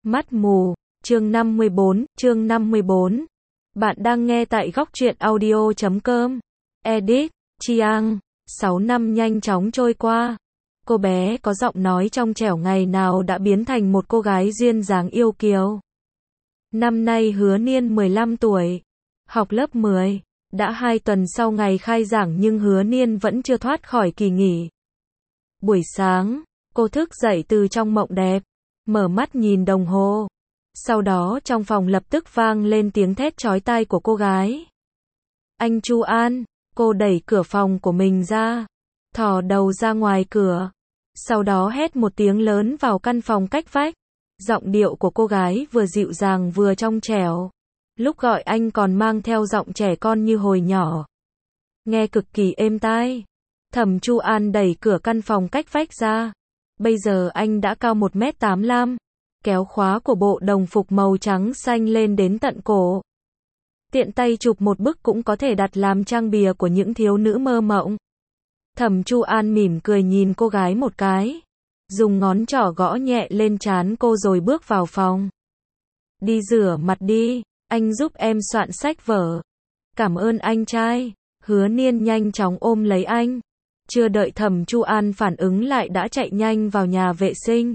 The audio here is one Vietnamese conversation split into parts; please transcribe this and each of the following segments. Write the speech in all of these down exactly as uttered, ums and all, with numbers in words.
Mắt mù, chương năm mươi bốn, chương năm mươi bốn. Bạn đang nghe tại góc truyện audio chấm com. Edit, Chiang. sáu năm nhanh chóng trôi qua. Cô bé có giọng nói trong trẻo ngày nào đã biến thành một cô gái duyên dáng yêu kiều. Năm nay Hứa Niên mười lăm tuổi, học lớp mười. Đã hai tuần sau ngày khai giảng nhưng Hứa Niên vẫn chưa thoát khỏi kỳ nghỉ. Buổi sáng, cô thức dậy từ trong mộng đẹp, mở mắt nhìn đồng hồ. Sau đó trong phòng lập tức vang lên tiếng thét chói tai của cô gái. Anh Chu An, cô đẩy cửa phòng của mình ra, thò đầu ra ngoài cửa. Sau đó hét một tiếng lớn vào căn phòng cách vách. Giọng điệu của cô gái vừa dịu dàng vừa trong trẻo. Lúc gọi anh còn mang theo giọng trẻ con như hồi nhỏ. Nghe cực kỳ êm tai. Thẩm Chu An đẩy cửa căn phòng cách vách ra. Bây giờ anh đã cao một mét tám mươi lăm. Kéo khóa của bộ đồng phục màu trắng xanh lên đến tận cổ. Tiện tay chụp một bức cũng có thể đặt làm trang bìa của những thiếu nữ mơ mộng. Thẩm Chu An mỉm cười nhìn cô gái một cái. Dùng ngón trỏ gõ nhẹ lên trán cô rồi bước vào phòng. Đi rửa mặt đi, anh giúp em soạn sách vở. Cảm ơn anh trai. Hứa Niên nhanh chóng ôm lấy anh. Chưa đợi Thẩm Chu An phản ứng lại đã chạy nhanh vào nhà vệ sinh.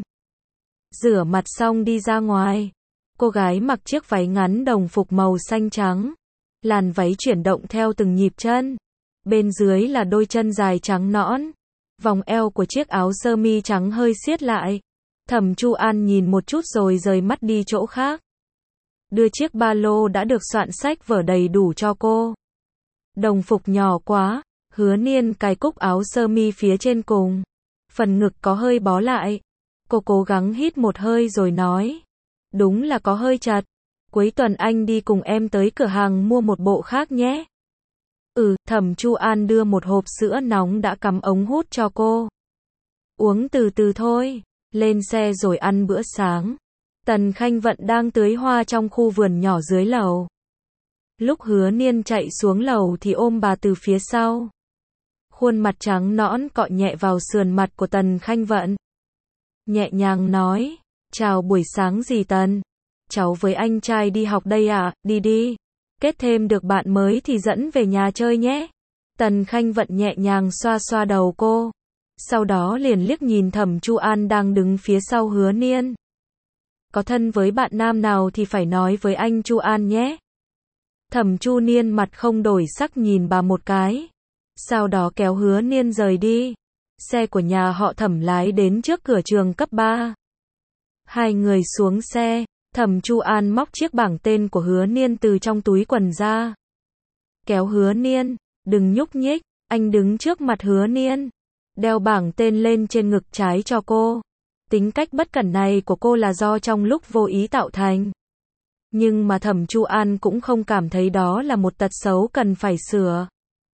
Rửa mặt xong đi ra ngoài. Cô gái mặc chiếc váy ngắn đồng phục màu xanh trắng. Làn váy chuyển động theo từng nhịp chân. Bên dưới là đôi chân dài trắng nõn. Vòng eo của chiếc áo sơ mi trắng hơi siết lại. Thẩm Chu An nhìn một chút rồi rời mắt đi chỗ khác. Đưa chiếc ba lô đã được soạn sách vở đầy đủ cho cô. Đồng phục nhỏ quá. Hứa Niên cài cúc áo sơ mi phía trên cùng. Phần ngực có hơi bó lại. Cô cố gắng hít một hơi rồi nói. Đúng là có hơi chật. Cuối tuần anh đi cùng em tới cửa hàng mua một bộ khác nhé. Ừ, Thẩm Chu An đưa một hộp sữa nóng đã cắm ống hút cho cô. Uống từ từ thôi. Lên xe rồi ăn bữa sáng. Tần Khanh Vận đang tưới hoa trong khu vườn nhỏ dưới lầu. Lúc Hứa Niên chạy xuống lầu thì ôm bà từ phía sau. Khuôn mặt trắng nõn cọ nhẹ vào sườn mặt của Tần Khanh Vận. Nhẹ nhàng nói, chào buổi sáng dì Tần. Cháu với anh trai đi học đây à, đi đi. Kết thêm được bạn mới thì dẫn về nhà chơi nhé. Tần Khanh Vận nhẹ nhàng xoa xoa đầu cô. Sau đó liền liếc nhìn Thẩm Chu An đang đứng phía sau Hứa Niên. Có thân với bạn nam nào thì phải nói với anh Chu An nhé. Thẩm Chu Niên mặt không đổi sắc nhìn bà một cái. Sau đó kéo Hứa Niên rời đi. Xe của nhà họ Thẩm lái đến trước cửa trường cấp ba. Hai người xuống xe, Thẩm Chu An móc chiếc bảng tên của Hứa Niên từ trong túi quần ra. Kéo Hứa Niên, đừng nhúc nhích, anh đứng trước mặt Hứa Niên. Đeo bảng tên lên trên ngực trái cho cô. Tính cách bất cẩn này của cô là do trong lúc vô ý tạo thành. Nhưng mà Thẩm Chu An cũng không cảm thấy đó là một tật xấu cần phải sửa.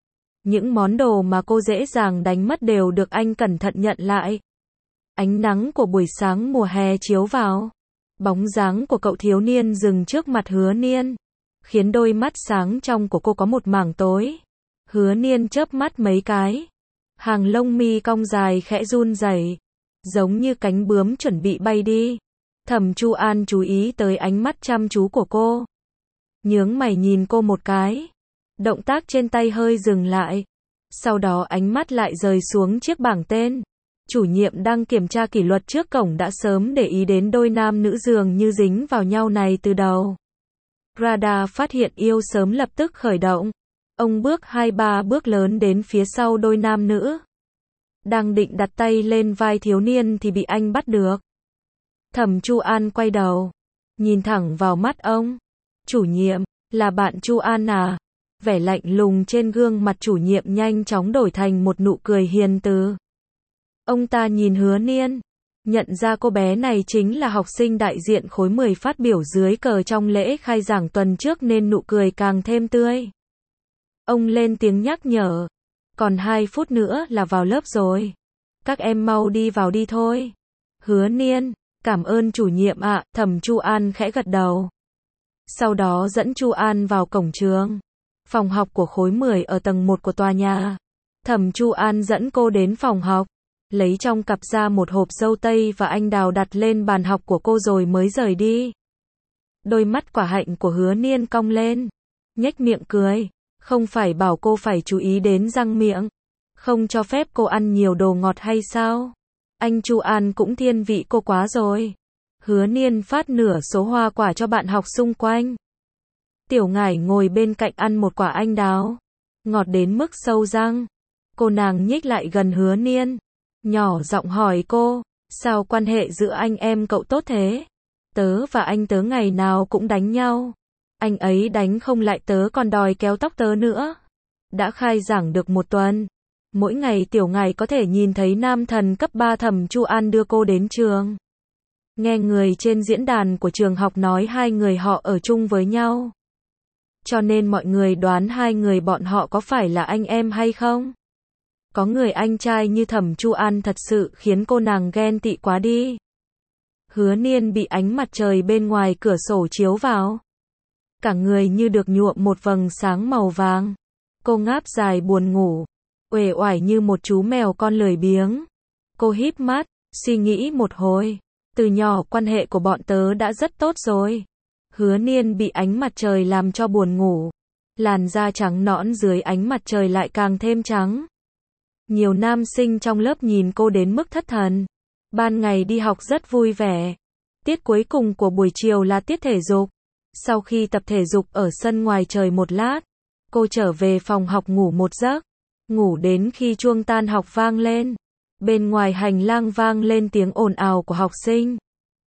Những món đồ mà cô dễ dàng đánh mất đều được anh cẩn thận nhận lại. Ánh nắng của buổi sáng mùa hè chiếu vào. Bóng dáng của cậu thiếu niên dừng trước mặt Hứa Niên. Khiến đôi mắt sáng trong của cô có một mảng tối. Hứa Niên chớp mắt mấy cái. Hàng lông mi cong dài khẽ run rẩy, giống như cánh bướm chuẩn bị bay đi. Thẩm Chu An chú ý tới ánh mắt chăm chú của cô. Nhướng mày nhìn cô một cái. Động tác trên tay hơi dừng lại. Sau đó ánh mắt lại rời xuống chiếc bảng tên. Chủ nhiệm đang kiểm tra kỷ luật trước cổng đã sớm để ý đến đôi nam nữ dường như dính vào nhau này từ đầu. Radar phát hiện yêu sớm lập tức khởi động. Ông bước hai ba bước lớn đến phía sau đôi nam nữ. Đang định đặt tay lên vai thiếu niên thì bị anh bắt được. Thẩm Chu An quay đầu. Nhìn thẳng vào mắt ông. Chủ nhiệm, là bạn Chu An à? Vẻ lạnh lùng trên gương mặt chủ nhiệm nhanh chóng đổi thành một nụ cười hiền từ. Ông ta nhìn Hứa Niên. Nhận ra cô bé này chính là học sinh đại diện khối mười phát biểu dưới cờ trong lễ khai giảng tuần trước nên nụ cười càng thêm tươi. Ông lên tiếng nhắc nhở. Còn hai phút nữa là vào lớp rồi. Các em mau đi vào đi thôi. Hứa Niên, cảm ơn chủ nhiệm ạ. Thẩm Chu An khẽ gật đầu. Sau đó dẫn Chu An vào cổng trường. Phòng học của khối mười ở tầng một của tòa nhà. Thẩm Chu An dẫn cô đến phòng học. lấy trong cặp ra một hộp dâu tây và anh đào đặt lên bàn học của cô rồi mới rời đi. Đôi mắt quả hạnh của Hứa Niên cong lên, nhếch miệng cười, không phải bảo cô phải chú ý đến răng miệng, không cho phép cô ăn nhiều đồ ngọt hay sao? Anh Chu An cũng thiên vị cô quá rồi. Hứa Niên phát nửa số hoa quả cho bạn học xung quanh. Tiểu Ngải ngồi bên cạnh ăn một quả anh đào, ngọt đến mức sâu răng. Cô nàng nhích lại gần Hứa Niên, nhỏ giọng hỏi cô, sao quan hệ giữa anh em cậu tốt thế? Tớ và anh tớ ngày nào cũng đánh nhau. Anh ấy đánh không lại tớ còn đòi kéo tóc tớ nữa. Đã khai giảng được một tuần, mỗi ngày Tiểu Ngải có thể nhìn thấy nam thần cấp ba Thẩm Chu An đưa cô đến trường. Nghe người trên diễn đàn của trường học nói hai người họ ở chung với nhau, cho nên mọi người đoán hai người bọn họ có phải là anh em hay không? Có người anh trai như Thẩm Chu An thật sự khiến cô nàng ghen tị quá đi. Hứa Niên bị ánh mặt trời bên ngoài cửa sổ chiếu vào, cả người như được nhuộm một vầng sáng màu vàng. Cô ngáp dài buồn ngủ, uể oải như một chú mèo con lười biếng. Cô híp mắt, suy nghĩ một hồi, từ nhỏ quan hệ của bọn tớ đã rất tốt rồi. Hứa Niên bị ánh mặt trời làm cho buồn ngủ, làn da trắng nõn dưới ánh mặt trời lại càng thêm trắng. Nhiều nam sinh trong lớp nhìn cô đến mức thất thần. Ban ngày đi học rất vui vẻ. Tiết cuối cùng của buổi chiều là tiết thể dục. Sau khi tập thể dục ở sân ngoài trời một lát, cô trở về phòng học ngủ một giấc. Ngủ đến khi chuông tan học vang lên. Bên ngoài hành lang vang lên tiếng ồn ào của học sinh.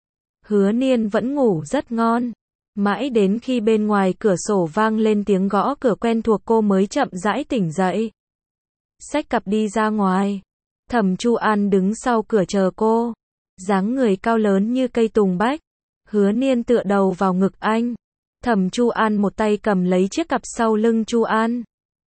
Hứa Niên vẫn ngủ rất ngon. Mãi đến khi bên ngoài cửa sổ vang lên tiếng gõ cửa quen thuộc cô mới chậm rãi tỉnh dậy. Xách cặp đi ra ngoài. Thẩm Chu An đứng sau cửa chờ cô. Dáng người cao lớn như cây tùng bách. Hứa Niên tựa đầu vào ngực anh. Thẩm Chu An một tay cầm lấy chiếc cặp sau lưng Chu An,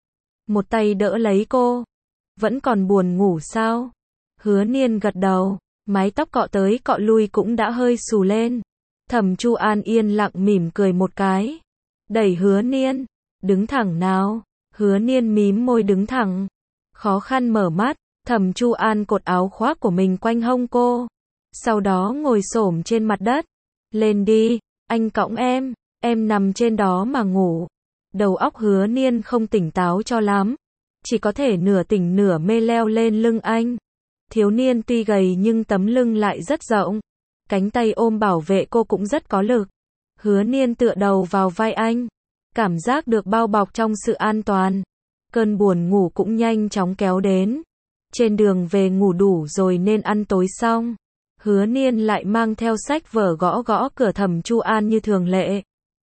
một tay đỡ lấy cô. Vẫn còn buồn ngủ sao? Hứa Niên gật đầu, mái tóc cọ tới cọ lui cũng đã hơi xù lên. Thẩm Chu An yên lặng mỉm cười một cái, đẩy Hứa Niên, đứng thẳng nào. Hứa Niên mím môi đứng thẳng, khó khăn mở mắt. Thẩm Chu An cột áo khoác của mình quanh hông cô, sau đó ngồi xổm trên mặt đất. Lên đi, anh cõng em, em nằm trên đó mà ngủ. Đầu óc Hứa Niên không tỉnh táo cho lắm, chỉ có thể nửa tỉnh nửa mê leo lên lưng anh. Thiếu niên tuy gầy nhưng tấm lưng lại rất rộng, cánh tay ôm bảo vệ cô cũng rất có lực. Hứa Niên tựa đầu vào vai anh, cảm giác được bao bọc trong sự an toàn. Cơn buồn ngủ cũng nhanh chóng kéo đến. Trên đường về ngủ đủ rồi nên ăn tối xong, Hứa Niên lại mang theo sách vở gõ gõ cửa Thẩm Chu An như thường lệ.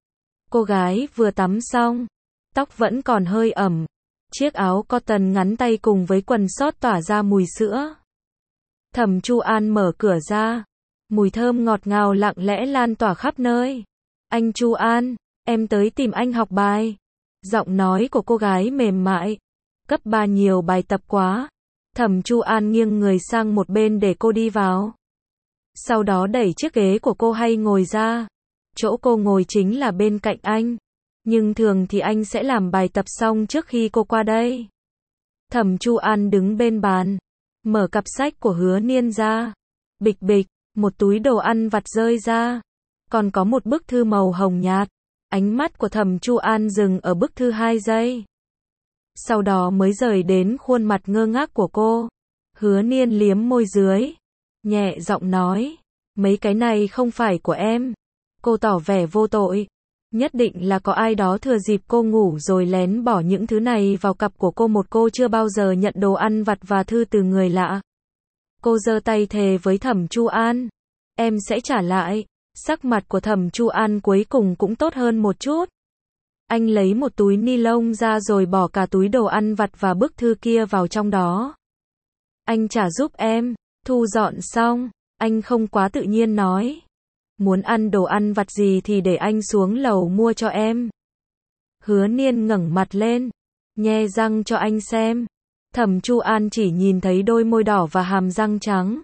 Cô gái vừa tắm xong, tóc vẫn còn hơi ẩm, chiếc áo cotton ngắn tay cùng với quần sót tỏa ra mùi sữa. Thẩm Chu An mở cửa ra, mùi thơm ngọt ngào lặng lẽ lan tỏa khắp nơi. Anh Chu An, em tới tìm anh học bài. Giọng nói của cô gái mềm mại. Cấp ba nhiều bài tập quá. Thẩm Chu An nghiêng người sang một bên để cô đi vào. Sau đó đẩy chiếc ghế của cô hay ngồi ra. Chỗ cô ngồi chính là bên cạnh anh. Nhưng thường thì anh sẽ làm bài tập xong trước khi cô qua đây. Thẩm Chu An đứng bên bàn, mở cặp sách của Hứa Niên ra. Bịch bịch, một túi đồ ăn vặt rơi ra. Còn có một bức thư màu hồng nhạt. Ánh mắt của Thẩm Chu An dừng ở bức thư hai giây. Sau đó mới rời đến khuôn mặt ngơ ngác của cô. Hứa Niên liếm môi dưới, nhẹ giọng nói, mấy cái này không phải của em. Cô tỏ vẻ vô tội. Nhất định là có ai đó thừa dịp cô ngủ rồi lén bỏ những thứ này vào cặp của cô. Một cô chưa bao giờ nhận đồ ăn vặt và thư từ người lạ. Cô giơ tay thề với Thẩm Chu An, em sẽ trả lại. Sắc mặt của Thẩm Chu An cuối cùng cũng tốt hơn một chút. Anh lấy một túi ni lông ra rồi bỏ cả túi đồ ăn vặt và bức thư kia vào trong đó. Anh trả giúp em. Thu dọn xong, anh không quá tự nhiên nói, muốn ăn đồ ăn vặt gì thì để anh xuống lầu mua cho em. Hứa Niên ngẩng mặt lên, nhe răng cho anh xem. Thẩm Chu An chỉ nhìn thấy đôi môi đỏ và hàm răng trắng.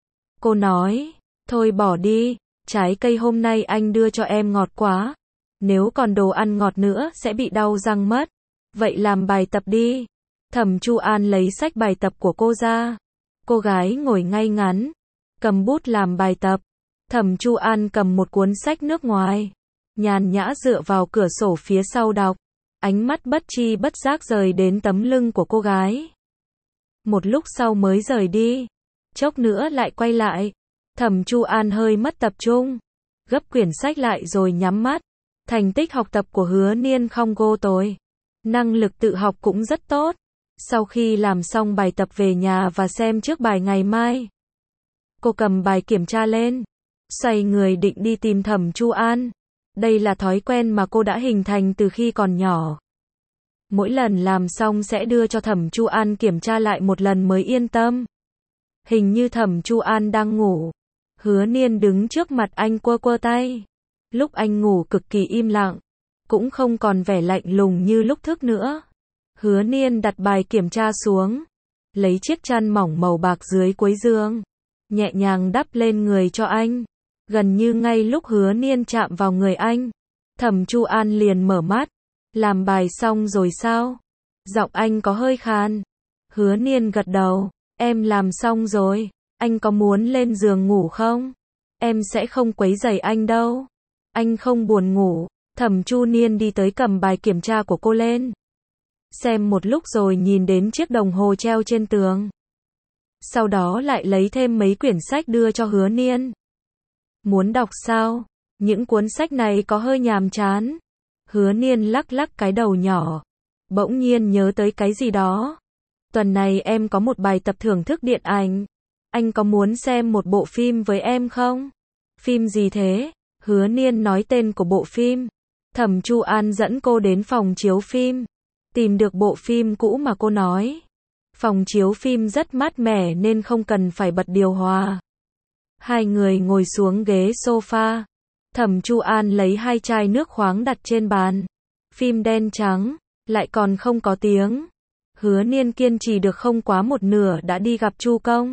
Cô nói, thôi bỏ đi, trái cây hôm nay anh đưa cho em ngọt quá. Nếu còn đồ ăn ngọt nữa sẽ bị đau răng mất. Vậy làm bài tập đi. Thẩm Chu An lấy sách bài tập của cô ra. Cô gái ngồi ngay ngắn, cầm bút làm bài tập. Thẩm Chu An cầm một cuốn sách nước ngoài, nhàn nhã dựa vào cửa sổ phía sau đọc, ánh mắt bất tri bất giác rời đến tấm lưng của cô gái. Một lúc sau mới rời đi, chốc nữa lại quay lại. Thẩm Chu An hơi mất tập trung, gấp quyển sách lại rồi nhắm mắt. Thành tích học tập của Hứa Niên không go tồi, năng lực tự học cũng rất tốt. Sau khi làm xong bài tập về nhà và xem trước bài ngày mai, cô cầm bài kiểm tra lên, xoay người định đi tìm Thẩm Chu An. Đây là thói quen mà cô đã hình thành từ khi còn nhỏ. Mỗi lần làm xong sẽ đưa cho Thẩm Chu An kiểm tra lại một lần mới yên tâm. Hình như Thẩm Chu An đang ngủ. Hứa Niên đứng trước mặt anh quơ quơ tay. Lúc anh ngủ cực kỳ im lặng, cũng không còn vẻ lạnh lùng như lúc thức nữa. Hứa Niên đặt bài kiểm tra xuống, lấy chiếc chăn mỏng màu bạc dưới cuối giường, nhẹ nhàng đắp lên người cho anh. Gần như ngay lúc Hứa Niên chạm vào người anh, Thẩm Chu An liền mở mắt. Làm bài xong rồi sao? Giọng anh có hơi khàn. Hứa Niên gật đầu. Em làm xong rồi. Anh có muốn lên giường ngủ không? Em sẽ không quấy rầy anh đâu. Anh không buồn ngủ. Thẩm Chu Niên đi tới cầm bài kiểm tra của cô lên, xem một lúc rồi nhìn đến chiếc đồng hồ treo trên tường. Sau đó lại lấy thêm mấy quyển sách đưa cho Hứa Niên. Muốn đọc sao? Những cuốn sách này có hơi nhàm chán. Hứa Niên lắc lắc cái đầu nhỏ, bỗng nhiên nhớ tới cái gì đó. Tuần này em có một bài tập thưởng thức điện ảnh. Anh có muốn xem một bộ phim với em không? Phim gì thế? Hứa Niên nói tên của bộ phim. Thẩm Chu An dẫn cô đến phòng chiếu phim, tìm được bộ phim cũ mà cô nói. Phòng chiếu phim rất mát mẻ nên không cần phải bật điều hòa. Hai người ngồi xuống ghế sofa. Thẩm Chu An lấy hai chai nước khoáng đặt trên bàn. Phim đen trắng, lại còn không có tiếng. Hứa Niên kiên trì được không quá một nửa đã đi gặp Chu Công.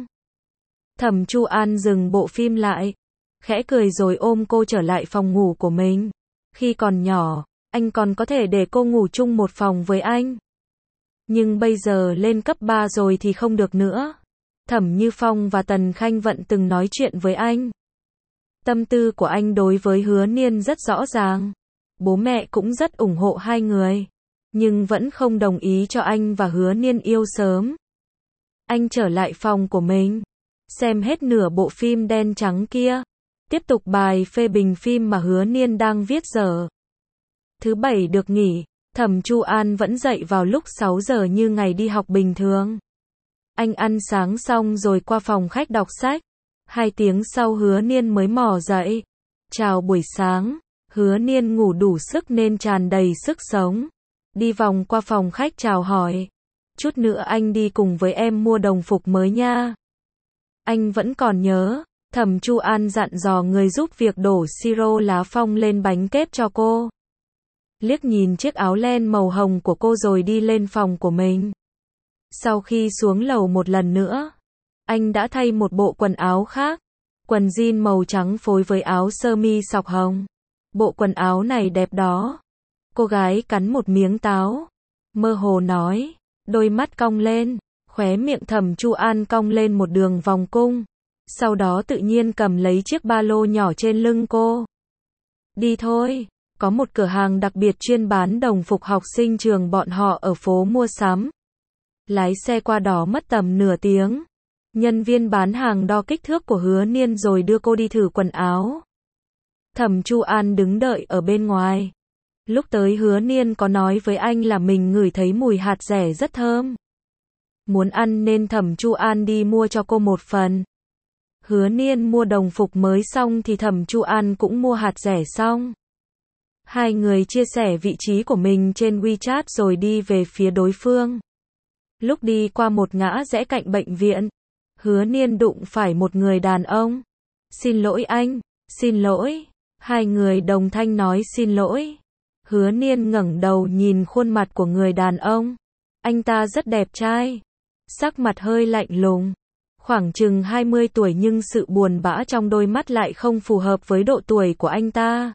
Thẩm Chu An dừng bộ phim lại, khẽ cười rồi ôm cô trở lại phòng ngủ của mình. Khi còn nhỏ, anh còn có thể để cô ngủ chung một phòng với anh. Nhưng bây giờ lên cấp ba rồi thì không được nữa. Thẩm Như Phong và Tần Khanh Vận từng nói chuyện với anh. Tâm tư của anh đối với Hứa Niên rất rõ ràng. Bố mẹ cũng rất ủng hộ hai người, nhưng vẫn không đồng ý cho anh và Hứa Niên yêu sớm. Anh trở lại phòng của mình, xem hết nửa bộ phim đen trắng kia, tiếp tục bài phê bình phim mà Hứa Niên đang viết dở. Thứ bảy được nghỉ, Thẩm Chu An vẫn dậy vào lúc sáu giờ như ngày đi học bình thường. Anh ăn sáng xong rồi qua phòng khách đọc sách. Hai tiếng sau Hứa Niên mới mò dậy. Chào buổi sáng. Hứa Niên ngủ đủ sức nên tràn đầy sức sống. Đi vòng qua phòng khách chào hỏi. Chút nữa anh đi cùng với em mua đồng phục mới nha. Anh vẫn còn nhớ. Thẩm Chu An dặn dò người giúp việc đổ siro lá phong lên bánh kép cho cô. Liếc nhìn chiếc áo len màu hồng của cô rồi đi lên phòng của mình. Sau khi xuống lầu một lần nữa, anh đã thay một bộ quần áo khác. Quần jean màu trắng phối với áo sơ mi sọc hồng. Bộ quần áo này đẹp đó. Cô gái cắn một miếng táo, mơ hồ nói, đôi mắt cong lên, khóe miệng Thẩm Chu An cong lên một đường vòng cung. Sau đó tự nhiên cầm lấy chiếc ba lô nhỏ trên lưng cô. Đi thôi, có một cửa hàng đặc biệt chuyên bán đồng phục học sinh trường bọn họ ở phố mua sắm. Lái xe qua đó mất tầm nửa tiếng. Nhân viên bán hàng đo kích thước của Hứa Niên rồi đưa cô đi thử quần áo. Thẩm Chu An đứng đợi ở bên ngoài. Lúc tới Hứa Niên có nói với anh là mình ngửi thấy mùi hạt dẻ rất thơm. Muốn ăn nên Thẩm Chu An đi mua cho cô một phần. Hứa Niên mua đồng phục mới xong thì Thẩm Chu An cũng mua hạt dẻ xong. Hai người chia sẻ vị trí của mình trên WeChat rồi đi về phía đối phương. Lúc đi qua một ngã rẽ cạnh bệnh viện, Hứa Niên đụng phải một người đàn ông. Xin lỗi anh, xin lỗi. Hai người đồng thanh nói xin lỗi. Hứa Niên ngẩng đầu nhìn khuôn mặt của người đàn ông. Anh ta rất đẹp trai, sắc mặt hơi lạnh lùng, khoảng chừng hai mươi tuổi nhưng sự buồn bã trong đôi mắt lại không phù hợp với độ tuổi của anh ta.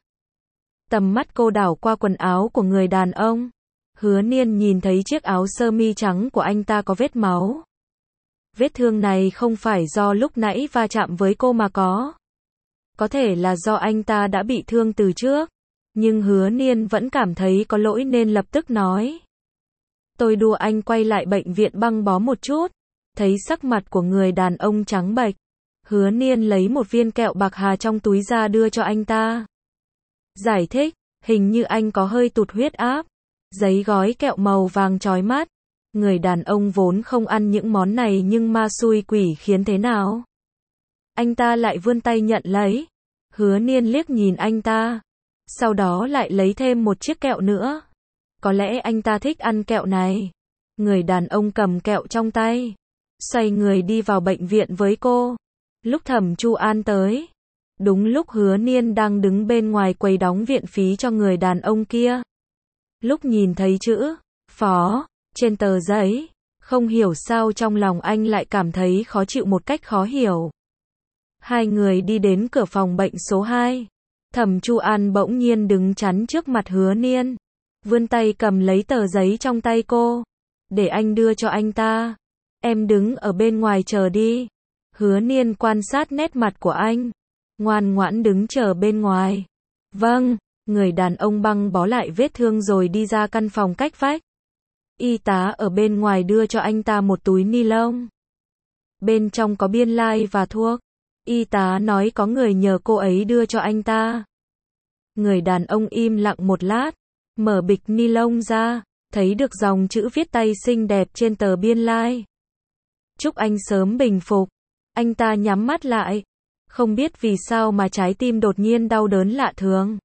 Tầm mắt cô đảo qua quần áo của người đàn ông. Hứa Niên nhìn thấy chiếc áo sơ mi trắng của anh ta có vết máu. Vết thương này không phải do lúc nãy va chạm với cô mà có. Có thể là do anh ta đã bị thương từ trước. Nhưng Hứa Niên vẫn cảm thấy có lỗi nên lập tức nói. Tôi đùa anh quay lại bệnh viện băng bó một chút. Thấy sắc mặt của người đàn ông trắng bệch. Hứa Niên lấy một viên kẹo bạc hà trong túi ra đưa cho anh ta. Giải thích, hình như anh có hơi tụt huyết áp. Giấy gói kẹo màu vàng chói mắt. Người đàn ông vốn không ăn những món này nhưng ma xui quỷ khiến thế nào. Anh ta lại vươn tay nhận lấy. Hứa Niên liếc nhìn anh ta. Sau đó lại lấy thêm một chiếc kẹo nữa. Có lẽ anh ta thích ăn kẹo này. Người đàn ông cầm kẹo trong tay. Xoay người đi vào bệnh viện với cô. Lúc Thẩm Chu An tới. Đúng lúc Hứa Niên đang đứng bên ngoài quầy đóng viện phí cho người đàn ông kia. Lúc nhìn thấy chữ phó trên tờ giấy, không hiểu sao trong lòng anh lại cảm thấy khó chịu một cách khó hiểu. Hai người đi đến cửa phòng bệnh số hai. Thẩm Chu An bỗng nhiên đứng chắn trước mặt Hứa Niên. Vươn tay cầm lấy tờ giấy trong tay cô. Để anh đưa cho anh ta. Em đứng ở bên ngoài chờ đi. Hứa Niên quan sát nét mặt của anh. Ngoan ngoãn đứng chờ bên ngoài. Vâng, người đàn ông băng bó lại vết thương rồi đi ra căn phòng cách vách. Y tá ở bên ngoài đưa cho anh ta một túi ni lông. Bên trong có biên lai và thuốc. Y tá nói có người nhờ cô ấy đưa cho anh ta. Người đàn ông im lặng một lát, mở bịch ni lông ra, thấy được dòng chữ viết tay xinh đẹp trên tờ biên lai. Chúc anh sớm bình phục. Anh ta nhắm mắt lại. Không biết vì sao mà trái tim đột nhiên đau đớn lạ thường.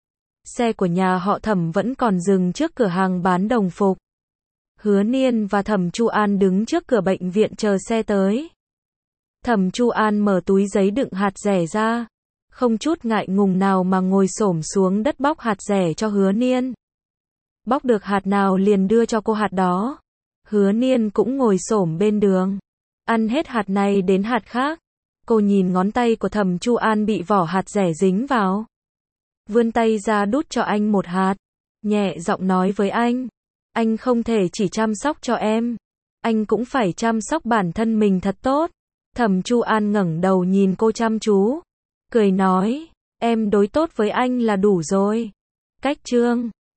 Xe của nhà họ Thẩm vẫn còn dừng trước cửa hàng bán đồng phục. Hứa Niên và Thẩm Chu An đứng trước cửa bệnh viện chờ xe tới. Thẩm Chu An mở túi giấy đựng hạt dẻ ra. Không chút ngại ngùng nào mà ngồi xổm xuống đất bóc hạt dẻ cho Hứa Niên. Bóc được hạt nào liền đưa cho cô hạt đó. Hứa Niên cũng ngồi xổm bên đường. Ăn hết hạt này đến hạt khác. Cô nhìn ngón tay của Thẩm Chu An bị vỏ hạt dẻ dính vào. Vươn tay ra đút cho anh một hạt. Nhẹ giọng nói với anh. Anh không thể chỉ chăm sóc cho em. Anh cũng phải chăm sóc bản thân mình thật tốt. Thẩm Chu An ngẩng đầu nhìn cô chăm chú. Cười nói. Em đối tốt với anh là đủ rồi. Cách chương